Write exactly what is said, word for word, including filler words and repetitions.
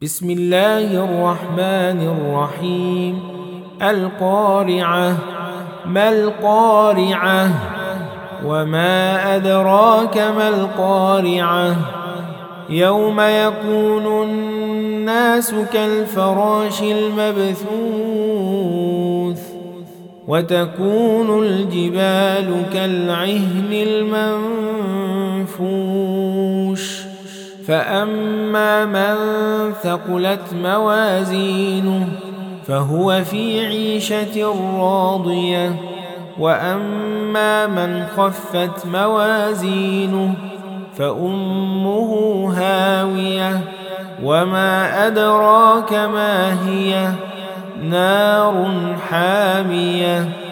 بسم الله الرحمن الرحيم. القارعة. ما القارعة؟ وما أدراك ما القارعة؟ يوم يكون الناس كالفراش المبثوث وتكون الجبال كالعهن المنفوش فأما من ثقلت موازينه فهو في عيشة راضية وأما من خفت موازينه فأمه هاوية وما أدراك ما هي نار حامية